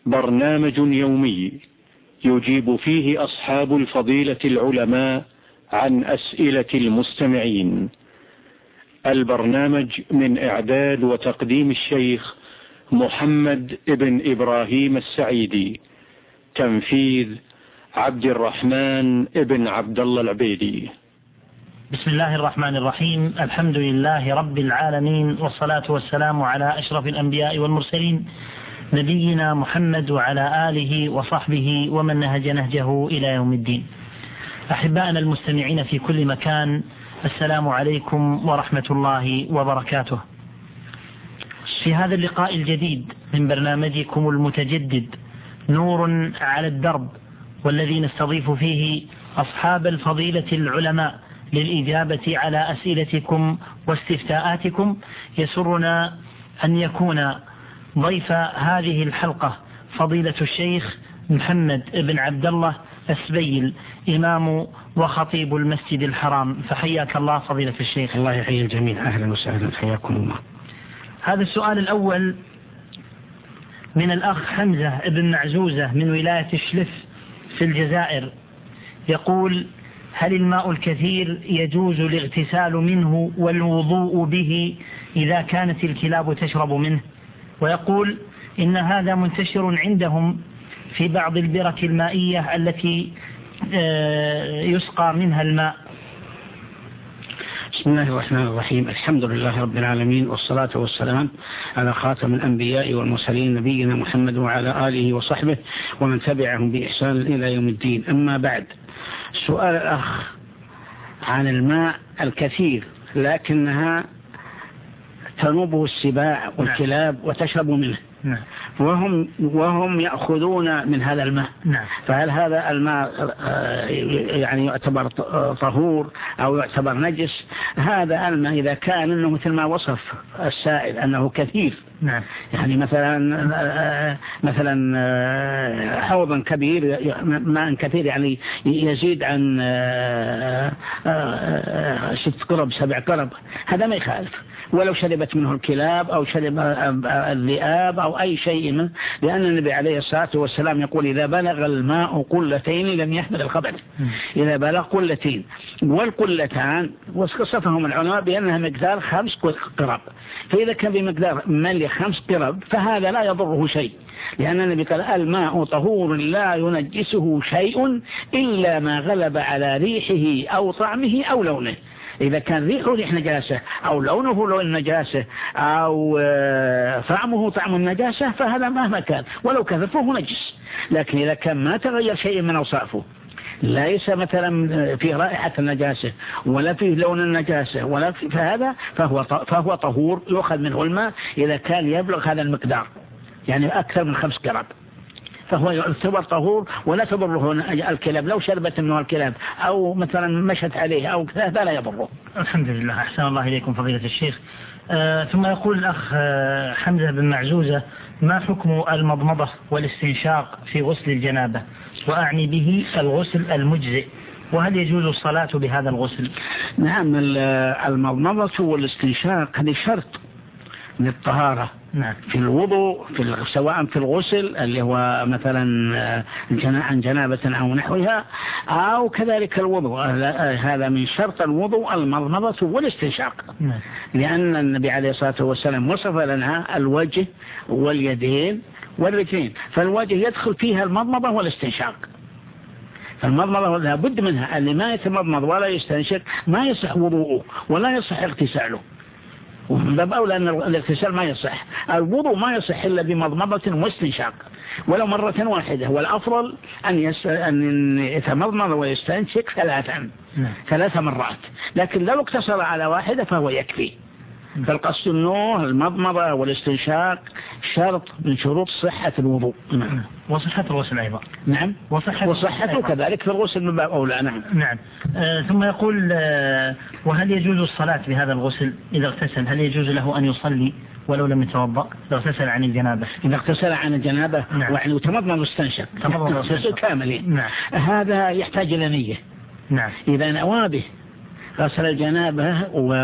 برنامج يومي يجيب فيه أصحاب الفضيلة العلماء عن أسئلة المستمعين. البرنامج من إعداد وتقديم الشيخ محمد ابن إبراهيم السعيدي، تنفيذ عبد الرحمن ابن عبد الله العبيدي. بسم الله الرحمن الرحيم. الحمد لله رب العالمين، والصلاة والسلام على أشرف الأنبياء والمرسلين، نبينا محمد وعلى آله وصحبه ومن نهج نهجه إلى يوم الدين. أحبائنا المستمعين في كل مكان، السلام عليكم ورحمة الله وبركاته. في هذا اللقاء الجديد من برنامجكم المتجدد نور على الدرب، والذي نستضيف فيه أصحاب الفضيلة العلماء للإجابة على أسئلتكم واستفتاءاتكم، يسرنا أن يكون ضيف هذه الحلقة فضيلة الشيخ محمد بن عبد الله السبيل، إمام وخطيب المسجد الحرام. فحياك الله فضيلة الشيخ. الله يحيي الجميع، أهلا وسهلا، حياكم الله. هذا السؤال الأول من الأخ حمزة بن معزوزة من ولاية الشلف في الجزائر، يقول: هل الماء الكثير يجوز الاغتسال منه والوضوء به إذا كانت الكلاب تشرب منه؟ ويقول إن هذا منتشر عندهم في بعض البرك المائية التي يسقى منها الماء. بسم الله الرحمن الرحيم. الحمد لله رب العالمين، والصلاة والسلام على خاتم الأنبياء والمرسلين، نبينا محمد وعلى آله وصحبه ومن تبعهم بإحسان إلى يوم الدين. أما بعد، سؤال الأخ عن الماء الكثير لكنها تنوبه السباع والكلاب وتشرب منه، وهم يأخذون من هذا الماء، فهل هذا الماء يعني يعتبر طهور أو يعتبر نجس؟ هذا الماء إذا كان إنه مثل ما وصف السائل أنه كثير، يعني مثلا حوضا كبير، ماء كثير يعني يزيد عن 6 قرب 7 قرب، هذا ما يخالف، ولو شربت منه الكلاب أو شرب الذئاب أو أي شيء منه، لأن النبي عليه الصلاة والسلام يقول: إذا بلغ الماء قلتين لم يحمل الخبث. إذا بلغ قلتين، والقلتان وصفهم العلماء بأنها مقدار 5 قرب، فإذا كان بمقدار ملي 5 قرب فهذا لا يضره شيء، لأن النبي قال: الماء طهور لا ينجسه شيء إلا ما غلب على ريحه أو طعمه أو لونه. إذا كان ريحه ريح نجاسة أو لونه لون نجاسة أو طعمه طعم النجاسة فهذا مهما كان ولو كثر فهو نجس. لكن إذا كان ما تغير شيء من أوصافه، ليس مثلا في رائحة النجاسة ولا في لون النجاسة ولا في، فهذا فهو طهور يؤخذ منه الماء إذا كان يبلغ هذا المقدار، يعني أكثر من 5 قرب، فهو يعتبر طهور ولا تضره الكلاب، لو شربت منه الكلاب أو مثلا مشت عليه أو كذا لا يضره. الحمد لله، أحسن الله إليكم فضيلة الشيخ. ثم يقول الأخ حمزة بن معزوزة: ما حكم المضمضة والاستنشاق في غسل الجنابة؟ وأعني به الغسل المجزئ، وهل يجوز الصلاة بهذا الغسل؟ نعم، المضمضة والاستنشاق هذه شرط من الطهارة في الوضوء، سواء في الغسل اللي هو مثلا عن جنابة أو نحوها، أو كذلك الوضوء، هذا من شرط الوضوء المضمضة والاستنشاق، لأن النبي عليه الصلاة والسلام وصف لنا الوجه واليدين والرجلين، فالوجه يدخل فيها المضمضة والاستنشاق، فالمضمضة لابد منها، اللي ما يتمضمض ولا يستنشق ما يصح وضوءه ولا يصح اغتساله، ومن باب أولى أن الاغتسال ما يصح، الوضوء ما يصح إلا بمضمضة واستنشاق ولو مرة واحدة، والأفضل أن يتمضمض ويستنشق 3 مرات، لكن لو اقتصر على واحدة فهو يكفي. فالقصد أنه المضمضة والاستنشاق شرط من شروط صحة الوضوء. وصحة الغسل أيضا. نعم، وصحته كذلك في الغسل من باب أولى. نعم. ثم يقول: وهل يجوز الصلاة بهذا الغسل إذا اغتسل؟ هل يجوز له أن يصلي ولو لم يتوضأ إذا اغتسل عن الجنابة؟ إذا اغتسل عن الجنابة وتمضمض واستنشق كاملين، هذا يحتاج إلى نية. إذا نوى به غسل الجنابة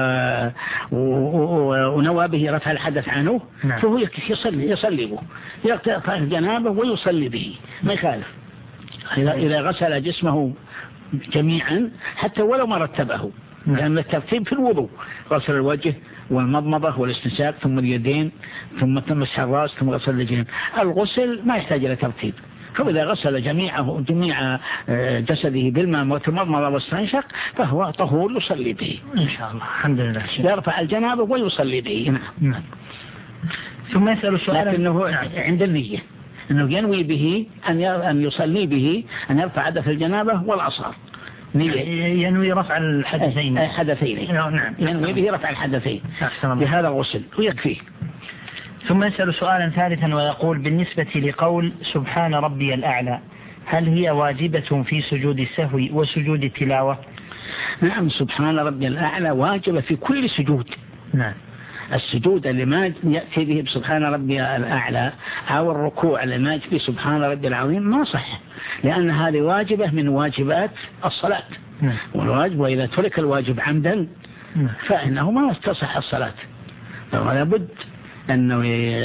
ونوى به رفع الحدث عنه فهو يصلي به، يرفع الجنابة ويصلي به ما يخالف. إذا غسل جسمه جميعا حتى ولو ما رتبه، لأن الترتيب في الوضوء غسل الوجه والمضمضة والاستنشاق ثم اليدين ثم مسح الرأس ثم غسل الرجلين. الغسل ما يحتاج إلى ترتيب، فإذا غسل جميع جسده بالماء والمضمضة والاستنشاق فهو طهور يصلي به إن شاء الله. الحمد لله. يرفع الجنابة ويصلي به. نعم. ثم يسأل سؤالا، لكنه عند النية أنه ينوي به أن يصلي به أن يرفع حدث الجنابة والعصار، ينوي رفع الحدثين. نعم. ينوي به رفع الحدثين بهذا الغسل ويكفيه. ثم يسأل سؤالا ثالثا ويقول: بالنسبة لقول سبحان ربي الأعلى، هل هي واجبة في سجود السهو وسجود التلاوة؟ نعم، سبحان ربي الأعلى واجبة في كل سجود. نعم. السجود اللي ما يأتي به بسبحان ربي الأعلى أو الركوع اللي ما يأتي به سبحان ربي العظيم ما صح، لأن هذه واجبة من واجبات الصلاة. والواجب وإذا ترك الواجب عمدا فإنه ما تصح الصلاة، فلا بد أنه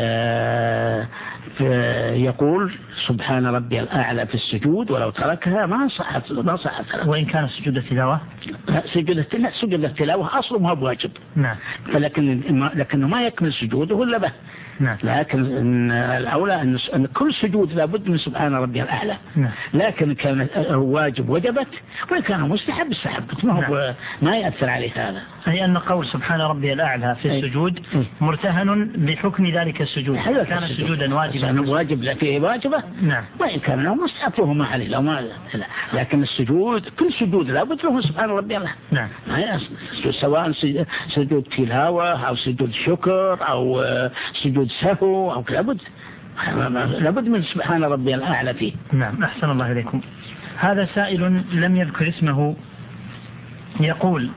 يقول سبحان ربي الأعلى في السجود، ولو تركها ما صحت صلاة. وإن كان سجود التلاوة؟ سجود التلاوة أصله ما هو بواجب. نعم. لكنه ما يكمل سجوده إلا به. نعم. لكن الأولى أن كل سجود لابد من سبحان ربي الأعلى. نعم. لكن كان واجب وجبت، وإن كان مستحب استحبت، ما يأثر عليه هذا. أي أن قول سبحان ربي الأعلى في السجود مرتهن بحكم ذلك السجود، كان سجودا واجب فيه واجبة. نعم. وإن كان له مستحب ما عليه لو ما لا. لكن السجود كل سجود لابد له سبحان ربي الأعلى. نعم. سواء سجود تلاوة أو سجود شكر أو سجود سهو أو لابد من سبحان ربي الأعلى فيه. نعم. أحسن الله إليكم. هذا سائل لم يذكر اسمه يقول: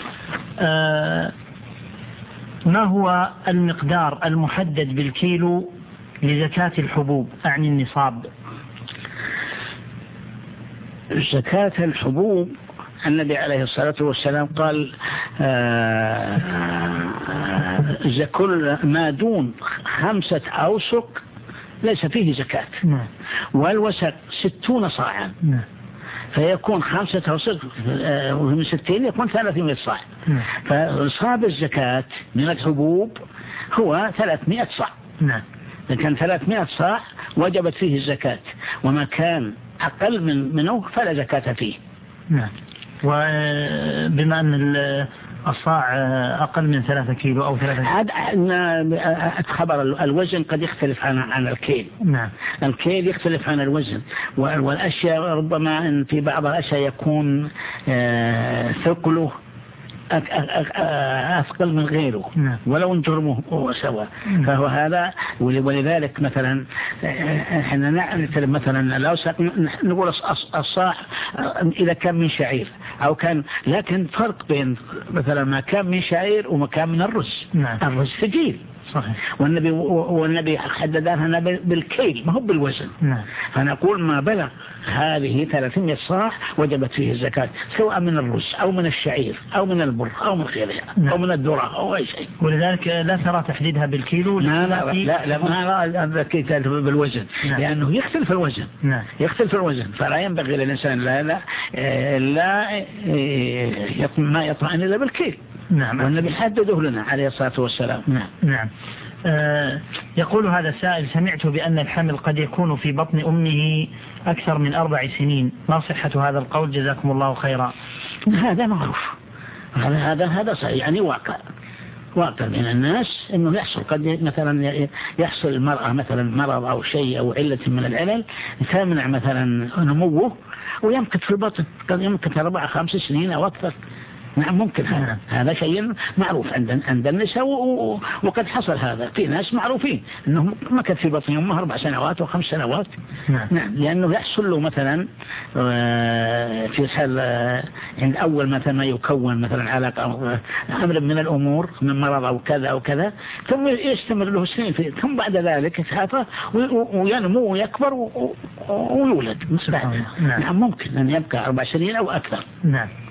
ما هو المقدار المحدد بالكيلو لزكاة الحبوب أعني النصاب؟ زكاة الحبوب النبي عليه الصلاة والسلام قال: كل ما دون 5 أوسق ليس فيه زكاة. والوسق 60 صاعا، فيكون 5 أوسق ومن 60 يكون 300 صاع. فنصاب الزكاة من الحبوب هو 300 صاع. إذا كان 300 صاع وجبت فيه الزكاة، وما كان أقل منه فلا زكاة فيه. نعم. وبما أن الصاع أقل من 3 كيلو أو 3 خبر الوزن قد يختلف عن الكيل. نعم. الكيل يختلف عن الوزن، والأشياء ربما أن في بعض الأشياء يكون ثقله أثقل من غيره. ولو ان جرمه هو سواء. فهو هذا. ولذلك مثلا احنا نعرف مثلا الأوسق نقول الصاع إذا كان من شعير أو كان، لكن فرق بين مثلا ما كان من شعير وما كان من الرز. الرز ثقيل صحيح. والنبي حددها لنا بالكيل ما هو بالوزن. فنقول ما بلغ هذه 300 صاع وجبت فيه الزكاة، سواء من الرز أو من الشعير أو من البر أو من غيرها أو من الذرة أو أي شيء. ولذلك لا ترى تحديدها بالكيلو. لا ما ذكيت بالوزن. لأنه يختلف الوزن. يختلف الوزن، فلا ينبغي للإنسان لا ما يطمئن إلا بالكيل. نعم. والنبي حدده لنا عليه الصلاة والسلام. نعم. يقول هذا السائل: سمعت بأن الحمل قد يكون في بطن أمه أكثر من 4 سنين، ما صحة هذا القول جزاكم الله خيرا؟ هذا معروف، هذا صحيح، يعني واقع من الناس انه يحصل، قد مثلا يحصل المرأة مثلا مرض او شيء او علة من العلل تمنع مثلا نموه ويمكث في البطن، قد يمكث 4-5 سنين او اكثر. نعم ممكن هذا شيء معروف عند النساء، وقد حصل هذا في ناس معروفين انهم مكث في بطن امه 4 سنوات و5 سنوات. نعم. لانه يحصل له مثلا في حال عند اول مثلا ما يكون مثلا علاقه امر من الامور من مرض او كذا او كذا، ثم يستمر له سنين ثم بعد ذلك يتعافى وينمو ويكبر ويولد. نعم ممكن ان يبقى 4 سنين او اكثر. نعم.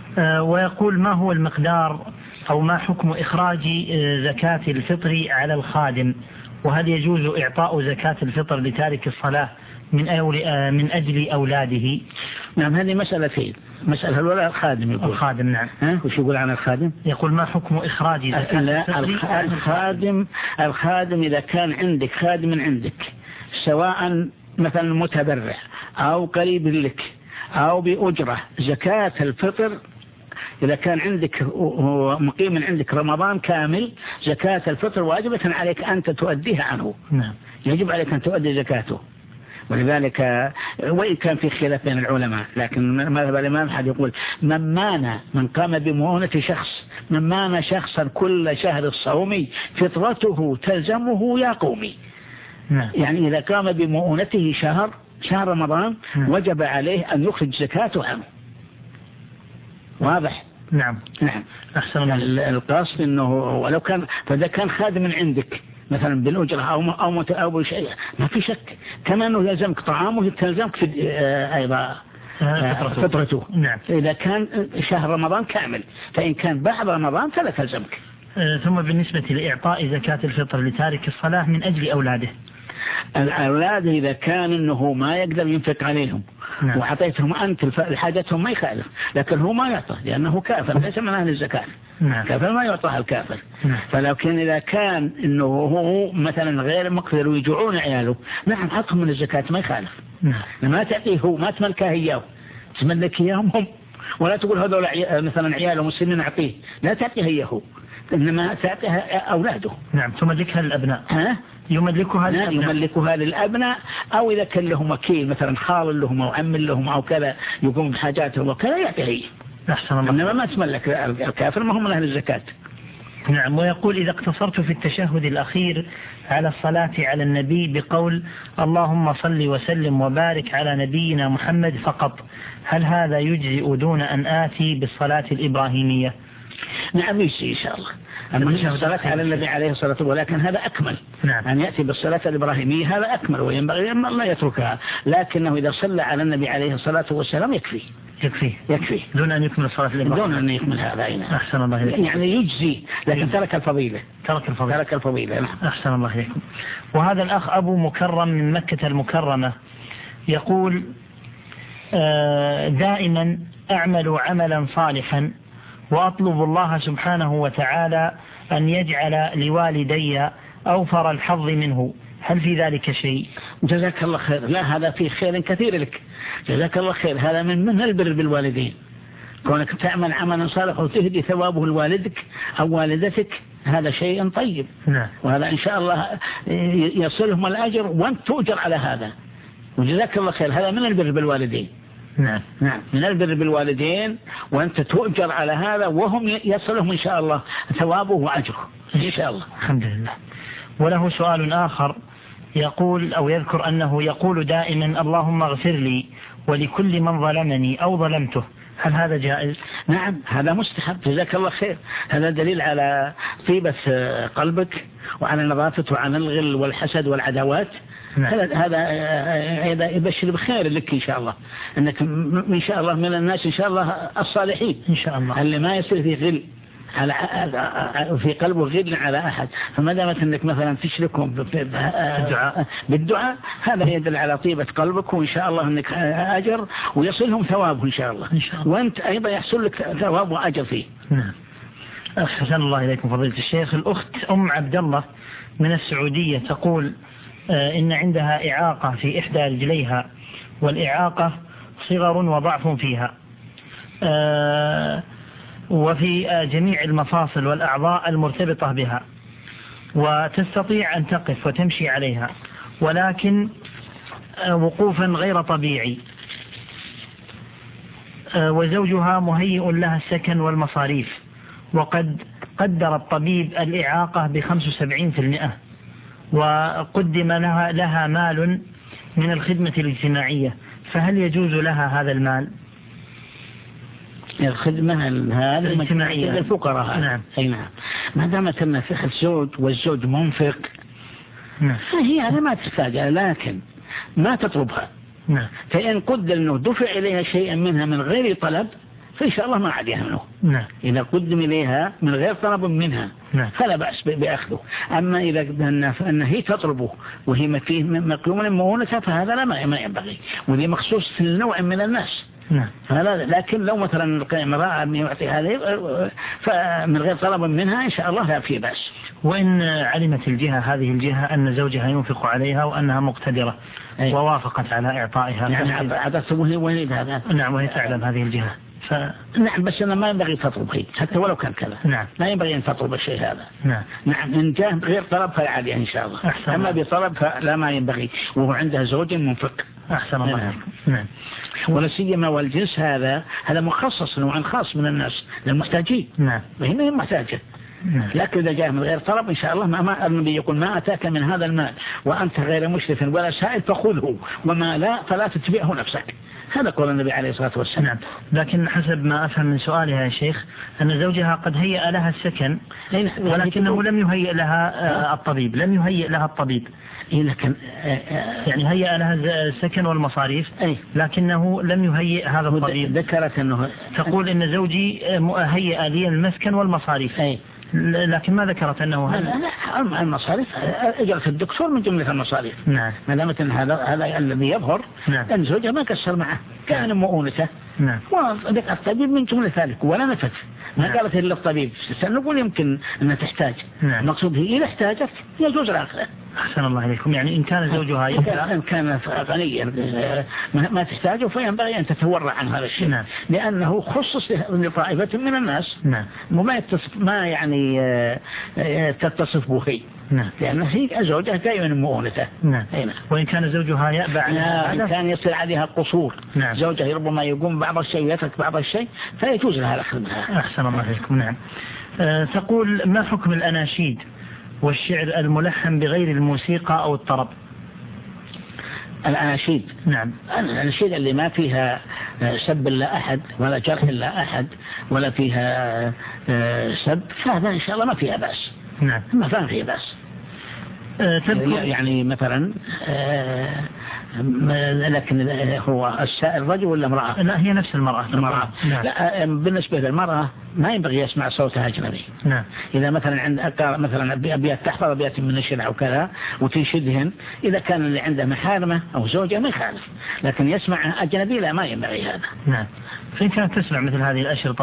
ويقول ما هو المقدار أو ما حكم إخراج زكاة الفطر على الخادم، وهل يجوز إعطاء زكاة الفطر لتارك الصلاة من أجل أولاده؟ نعم، هذه مسألتين. مسألة الأولى الخادم يقول. الخادم نعم. وش يقول عن الخادم؟ يقول ما حكم إخراج زكاة الفطر؟ الخادم إذا كان عندك خادم عندك سواء مثلا متبرع أو قريب لك أو بأجرة، زكاة الفطر إذا كان عندك مقيم عندك رمضان كامل، زكاة الفطر واجبة عليك أنت تؤديها عنه. نعم. يجب عليك أن تؤدي زكاته. ولذلك وإن كان في خلاف بين العلماء، لكن مذهب الإمام أحمد يقول من قام بمؤونة شخص، من مان شخصا كل شهر الصوم فطرته تلزمه يا قومي. نعم. يعني إذا قام بمؤونته شهر رمضان وجب عليه أن يخرج زكاته عنه. واضح؟ نعم. أحسن. القصد أنه ولو كان فإذا كان خادم عندك مثلا بالأجرة أو شيء ما في شك، كما أنه يلزمك طعامه تلزمك في أيضا فطرته. نعم. إذا كان شهر رمضان كامل، فإن كان بعد رمضان فلا تلزمك. ثم بالنسبة لإعطاء زكاة الفطر لتارك الصلاة من أجل أولاده، الأولاد إذا كان أنه ما يقدر ينفق عليهم وحطيتهم أنت لحاجتهم ما يخالف، لكن هو ما يعطى لأنه كافر ليس من أهل الزكاة. كافر ما يعطاها الكافر. فلكن إذا كان أنه هو مثلا غير مقدر ويجوعون عياله، نعم عطهم من الزكاة ما يخالف. ما تعطيه هو، ما تملكه إياه، تملك إياهم هم، ولا تقول هذول مثلا عياله مسلمين أعطيه، لا تعطيه إياه، إنما تعطيها أولاده. نعم. تملكها للأبناء. يملكها للأبناء، أو إذا كان لهم وكيل مثلا خال لهم أو عم لهم أو كذا يقوم بحاجاتهم وكذا يعطيه. أحسن الله. إنما ما تملك الكافر، ما هم من أهل الزكاة. نعم. ويقول إذا اقتصرت في التشهد الأخير على الصلاة على النبي بقول اللهم صل وسلم وبارك على نبينا محمد فقط، هل هذا يجزئ دون أن آتي بالصلاة الإبراهيمية؟ نعم يجزي إن شاء الله. أما الصلاة على النبي عليه الصلاة والسلام، ولكن هذا أكمل. نعم. أن يأتي بالصلاة الإبراهيمية هذا أكمل، وينبغي أن الله يتركها، لكنه إذا صلى على النبي عليه الصلاة والسلام يكفي دون أن يكمل الصلاة الإبراهيمية، دون أن يكمل هذا. أحسن الله إليكم. يعني يجزي، لكن ترك الفضيلة. نعم. أحسن الله إليكم. وهذا الأخ أبو مكرم من مكة المكرمة يقول دائما أعمل عملا صالحا وأطلب الله سبحانه وتعالى أن يجعل لوالدي أوفر الحظ منه، هل في ذلك شيء؟ جزاك الله خير. لا، هذا فيه خير كثير لك، جزاك الله خير. هذا من البر بالوالدين، كونك تعمل عملا صالح وتهدي ثوابه لوالدك أو والدتك، هذا شيء طيب. نعم. وهذا إن شاء الله يصلهم الأجر وأنت تؤجر على هذا، وجزاك الله خير. هذا من البر بالوالدين. نعم. من البر بالوالدين، وأنت تؤجر على هذا وهم يصلهم إن شاء الله ثوابه وأجره إن شاء الله. الحمد لله. وله سؤال آخر يقول أو يذكر أنه يقول دائما اللهم اغفر لي ولكل من ظلمني أو ظلمته، هل هذا جائز؟ نعم، هذا مستحب. جزاك الله خير. هذا دليل على طيبة قلبك وعلى نظافته وعن الغل والحسد والعداوات. هذا يبشر بخير لك إن شاء الله، أنك إن شاء الله من الناس إن شاء الله الصالحين إن شاء الله، اللي ما يصير في غل في قلبه غل على أحد. فما دامت أنك مثلا تشركهم بالدعاء، هذا يدل على طيبة قلبك، وإن شاء الله أنك أجر ويصلهم ثوابه إن شاء الله، وأنت أيضا يحصل لك ثواب وأجر فيه. نعم. أحسن الله إليكم فضيلة الشيخ. الأخت أم عبد الله من السعودية تقول إن عندها إعاقة في إحدى رجليها، والإعاقة صغر وضعف فيها وفي جميع المفاصل والأعضاء المرتبطة بها، وتستطيع أن تقف وتمشي عليها، ولكن وقوفا غير طبيعي، وزوجها مهيئ لها السكن والمصاريف، وقد قدر الطبيب الإعاقة ب75%، وقدم لها مال من الخدمة الاجتماعية، فهل يجوز لها هذا المال؟ الخدمة هذا الاجتماعية للفقراء. نعم. أي نعم. ما دامت أن فيها الزوج والزوج منفق، نعم، هي هذا ما تحتاجها، لكن ما تطلبها. نعم. فإن قدر أنه دفع إليها شيئا منها من غير طلب فإن شاء الله ما عاد يهمله. نعم. إذا قدم إليها من غير طلب منها فلا بأس بأخذه. أما إذا أن هي تطلبه وهي فيه مقيوم مؤونتها فهذا لا ما ينبغي، وذي مخصوص في النوع من الناس. لكن لو مثلا امرأة يعطي هذه فمن غير طلب منها إن شاء الله لا في بأس. وإن علمت هذه الجهة أن زوجها ينفق عليها وأنها مقتدرة ووافقت على إعطائها، يعني عدته وهي هذا. نعم، وهي تعلم هذه الجهة. نعم، بس أنا ما ينبغي تطلب هي حتى ولو كان كذا. نعم. ما ينبغي أن تطلب الشيء هذا. نعم. إن جاء غير طلب فعادي إن شاء الله. أما بطلب فلا ما ينبغي، وهو عنده زوج منفق. أحسن الله. نعم. ولا سيما والجنس هذا مخصص نوع خاص من الناس للمحتاجين. نعم. وهنا محتاجة. لكن إذا جاء من غير طلب إن شاء الله ما النبي يقول ما أتاك من هذا المال وأنت غير مشرف ولا سائل فخذه، وما لا فلا تتبعه نفسك. هذا قول النبي عليه الصلاة والسلام. نعم. لكن حسب ما أفهم من سؤالها يا شيخ أن زوجها قد هيأ لها السكن ولكنه لم يهيئ لها الطبيب، لكن يعني هيأ لها السكن والمصاريف لكنه لم يهيئ هذا الطبيب. ذكرت أنه تقول إن زوجي هيأ لي المسكن والمصاريف لكن ما ذكرت أنه المصاريف أجرة الدكتور من جملة المصاريف. نعم. ما دامت أن هذا الذي يظهر أن زوجها ما قصر معه كان مؤونته. نعم. وذكر الطبيب من جملة ذلك ولا نفت ما قالت إلا الطبيب. سنقول يمكن أن تحتاج. المقصود هي إذا احتاجت يجوز الآخر. أحسن الله إليكم. يعني إن كان زوجها إن كان غنيا ما تحتاجه فينبغي أن تتورع عن هذا الشيء. نعم. لأنه خصص لطائفة من الناس. نعم. ما يعني تتصف به. نعم. لأن هي زوجها دائما مؤونته. نعم. وإن كان زوجها يأبى إن كان يصير عليها قصور. نعم. زوجها ربما يقوم بعض الشيء ويترك بعض الشيء فيجوز لها الأخذ منها. أحسن الله إليكم. نعم. تقول ما حكم الأناشيد والشعر الملحن بغير الموسيقى أو الطرب؟ الأناشيد. نعم. الأناشيد اللي ما فيها سب لا أحد ولا جرح لا أحد ولا فيها سب فهذا إن شاء الله ما فيها بأس. نعم. ما فيها بأس. يعني مثلا لكن هو السائل رجل ولا امرأة؟ لا، هي نفس المرأة. نعم. لا، بالنسبة للمرأة ما ينبغي يسمع صوتها أجنبي. نعم. إذا مثلا مثلا أبيات تحفظ أبيات من الشرع وكذا وتنشدهن، إذا كان اللي عنده محارمة أو زوجة ما يخالف، لكن يسمع أجنبي لا ما ينبغي هذا. نعم. فإن كانت تسمع مثل هذه الأشرطة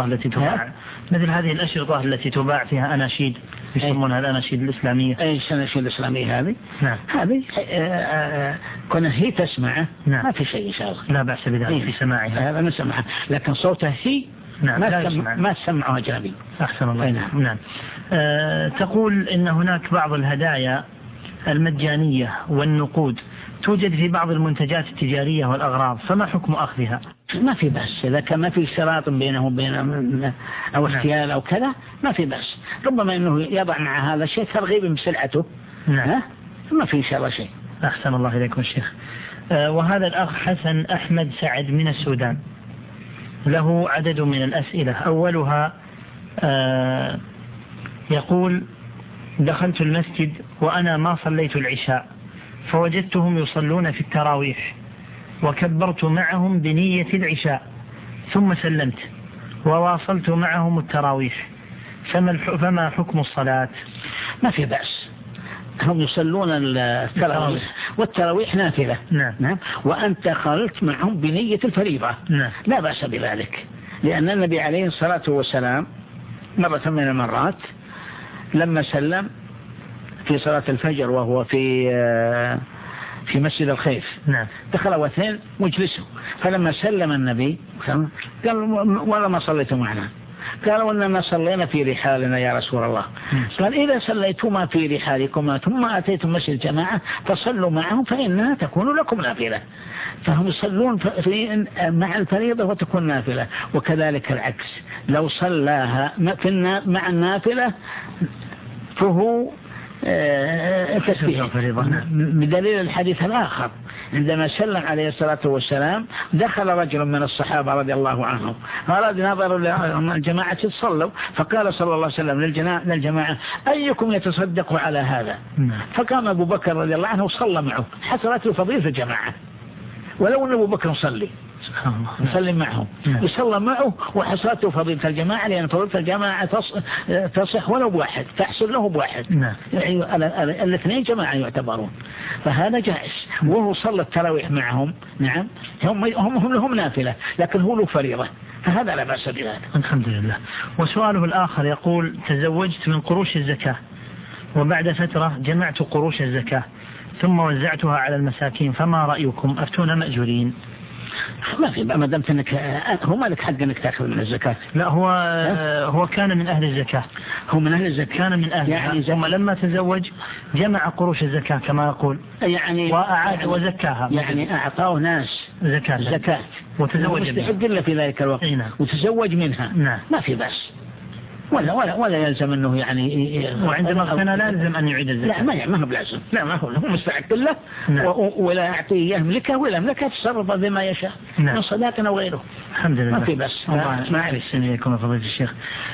التي تباع فيها أناشيد يسمونها الأناشيد الإسلامية. أي الأناشيد الإسلامية هذه. نعم. هذه كنا هي تسمعه. نعم. ما في شيء إن شاء الله. لا بأس بذلك في سماعها. هذا نسمعها، لكن صوتها هي. نعم. ما تسمعها أجنبي. أحسن الله. نعم. تقول إن هناك بعض الهدايا المجانية والنقود توجد في بعض المنتجات التجارية والأغراض، فما حكم أخذها؟ ما في بأس إذا كان ما في اشتراط بينه وبين أو اختيار أو كذا ما في بأس. ربما إنه يضع مع هذا الشيء ترغيب بسلعته. نعم. ما في إن شاء الله شيء. أحسن الله إليكم الشيخ. وهذا الأخ حسن أحمد سعد من السودان له عدد من الأسئلة. أولها يقول دخلت المسجد وأنا ما صليت العشاء فوجدتهم يصلون في التراويح وكبرت معهم بنية العشاء ثم سلمت وواصلت معهم التراويح فما حكم الصلاة؟ ما في بأس، هم يصلون التراويح والتراويح نافلة. نعم. وأنت خلت معهم بنية الفريضة. نعم. لا بأس بذلك، لأن النبي عليه الصلاة والسلام مرة من المرات لما سلم في صلاة الفجر وهو في مسجد الخيف. نعم. دخل واثنين مجلسه، فلما سلم النبي قال ولا ما صليت معنا؟ قالوا إننا صلينا في رحالنا يا رسول الله. قال إذا صليتما في رحالكما ثم أتيتم مسجد الجماعة فصلوا معهم فإنها تكون لكم نافلة. فهم يصلون مع الفريضة وتكون نافلة، وكذلك العكس لو صلاها مع النافلة فهو تسبيح. بدليل الحديث الآخر عندما سلم عليه الصلاة والسلام دخل رجل من الصحابة رضي الله عنهم أراد نظر الجماعة تصلوا، فقال صلى الله عليه وسلم للجماعة أيكم يتصدق على هذا؟ فقام أبو بكر رضي الله عنه وصلى معه، حصلت له فضيلة الجماعة ولو أن أبو بكر صلي. يصلي معهم، يصلى معه وحصلته فضيلة الجماعة، لأن فضيلة الجماعة تصح ولو بواحد، تحصل له بواحد، يعني الاثنين جماعة يعتبرون، فهذا جائز. وهو صلى التراويح معهم، نعم، هم لهم نافلة لكن هو له فريضة، فهذا لا بأس بذلك. الحمد لله. وسؤاله الآخر يقول: تزوجت من قروش الزكاة، وبعد فترة جمعت قروش الزكاة ثم وزعتها على المساكين، فما رأيكم؟ أفتونا مأجورين. ما في، ما دمت انك هو ما لك حق انك تاخذ من الزكاة. لا، هو كان من اهل الزكاة، هو من اهل الزكاة، كان من اهل، يعني ثم لما تزوج جمع قروش الزكاة كما يقول، يعني واعاد وزكاها، يعني اعطاه ناس زكاة وتزوج مستحق الا في ذلك الوقت، وتزوج منها. نعم. ما في بس، ولا يلزم انه يعني، وعندما اغتنى لا يلزم ان يعيد الزكاة. لا، ما هو بلازم، لا، ما هو مستحق له. ولا يعطيه يملكه ولا يملكه، تصرف بما يشاء من صداقة او غيره. الحمد لله. ما في بس. ما أعرف سنيكم فضيلة الشيخ.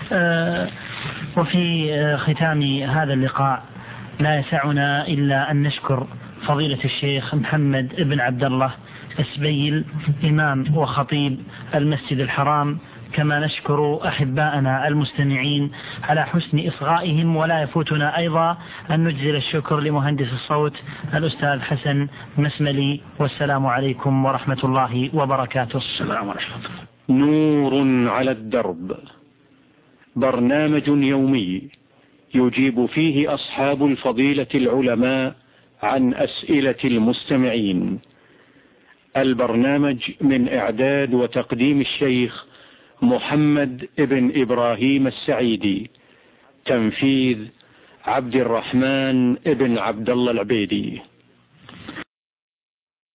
وفي ختام هذا اللقاء لا يسعنا إلا أن نشكر فضيلة الشيخ محمد بن عبد الله السبيل، إمام وخطيب المسجد الحرام، كما نشكر أحباءنا المستمعين على حسن إصغائهم، ولا يفوتنا أيضا أن نجزل الشكر لمهندس الصوت الأستاذ حسن مسملي. والسلام عليكم ورحمة الله وبركاته. السلام ورحمة الله. نور على الدرب، برنامج يومي يجيب فيه أصحاب الفضيلة العلماء عن أسئلة المستمعين. البرنامج من إعداد وتقديم الشيخ محمد ابن إبراهيم السعيدي، تنفيذ عبد الرحمن ابن عبد الله العبيدي.